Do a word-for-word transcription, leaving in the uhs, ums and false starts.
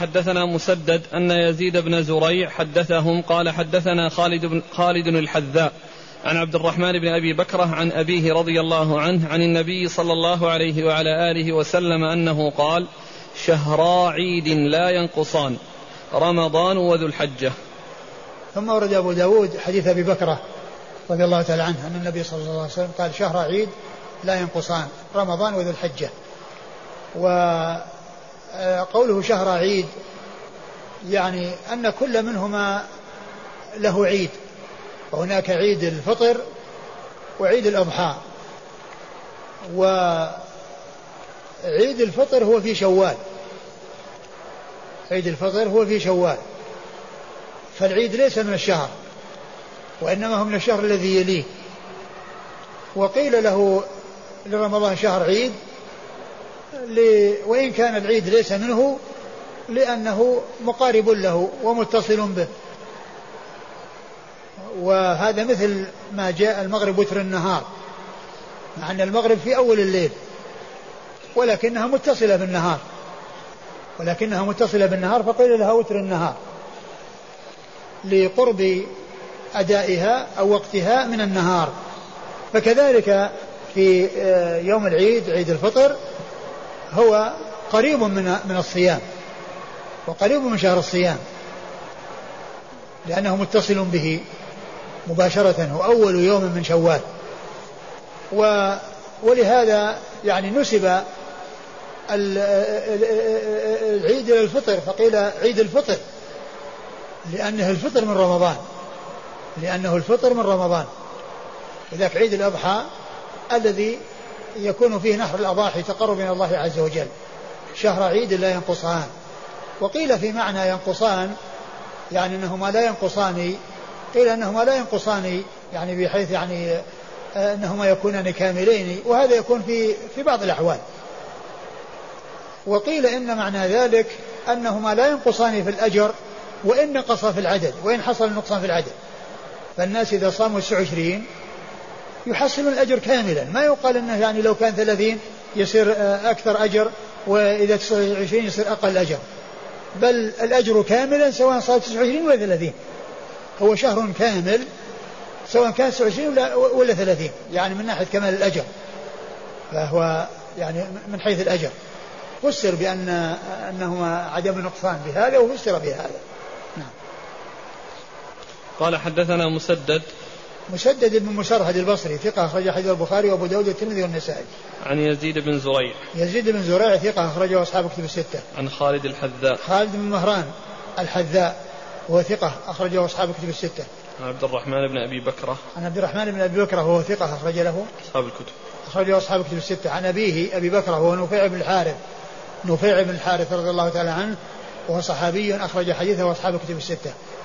حدثنا مسدد أن يزيد بن زريع حدثهم قال حدثنا خالد بن خالد الحذاء عن عبد الرحمن بن أبي بكرة عن أبيه رضي الله عنه عن النبي صلى الله عليه وعلى آله وسلم أنه قال شهرا عيد لا ينقصان رمضان وذو الحجة. ثم ورد أبو داود حديث أبي بكرة رضي الله تعالى عنه أن النبي صلى الله عليه وسلم قال شهر عيد لا ينقصان رمضان وذو الحجة. وقوله شهر عيد يعني أن كل منهما له عيد، وهناك عيد الفطر وعيد الأضحى. وعيد الفطر هو في شوال، عيد الفطر هو في شوال، فالعيد ليس من الشهر وإنما هو من الشهر الذي يليه. وقيل له لرمضان شهر عيد وإن كان العيد ليس منه لأنه مقارب له ومتصل به. وهذا مثل ما جاء المغرب وتر النهار، مع أن المغرب في أول الليل ولكنها متصلة بالنهار ولكنها متصلة بالنهار فقيل لها وتر النهار لقرب أدائها أو وقتها من النهار. فكذلك في يوم العيد عيد الفطر هو قريب من من الصيام وقريب من شهر الصيام لأنه متصل به مباشرة، هو أول يوم من شوال. ولهذا يعني نسب العيد إلى الفطر فقيل عيد الفطر لأنه الفطر من رمضان لأنه الفطر من رمضان. وذاك عيد الأضحى الذي يكون فيه نحر الأضاحي تقرب من الله عز وجل. شهر عيد لا ينقصان. وقيل في معنى ينقصان يعني أنهما لا ينقصان، قيل أنهما لا ينقصان يعني بحيث يعني أنهما يكونان كاملين، وهذا يكون في في بعض الأحوال. وقيل إن معنى ذلك أنهما لا ينقصان في الأجر وإن نقص في العدد، وإن حصل النقصان في العدد. فالناس إذا صاموا تسعة وعشرين يحصلون الأجر كاملا، ما يقال أنه يعني لو كان ثلاثين يصير أكثر أجر وإذا تسعة وعشرين يصير أقل أجر، بل الأجر كاملا سواء صار تسعة وعشرين ولا ثلاثين. هو شهر كامل سواء كان تسعة وعشرين ولا, ولا ثلاثين، يعني من ناحية كمال الأجر فهو يعني من حيث الأجر فسر بأن أنهما عدم نقصان بهذا وفسر بهذا. نعم. قال حدثنا مسدد مسدد بن مسرهد البصري ثقة أخرج حديث البخاري وأبو داود والترمذي والنسائي. عن يزيد بن زريع يزيد بن زريع ثقة أخرجه أصحاب كتب الستة. عن خالد الحذاء خالد بن مهران الحذاء وهو ثقة أخرجه أصحاب كتب الستة. عن عبد الرحمن بن أبي بكرة عن عبد الرحمن بن أبي بكرة وهو ثقة أخرج له أصحاب الكتب أخرجه أصحاب كتب الستة. عن أبيه أبي بكرة وهو نفيع بن الحارث نفيع بن الحارث رضي الله تعالى عنه وهو صحابي أخرج حديثه أصحاب كتب الستة.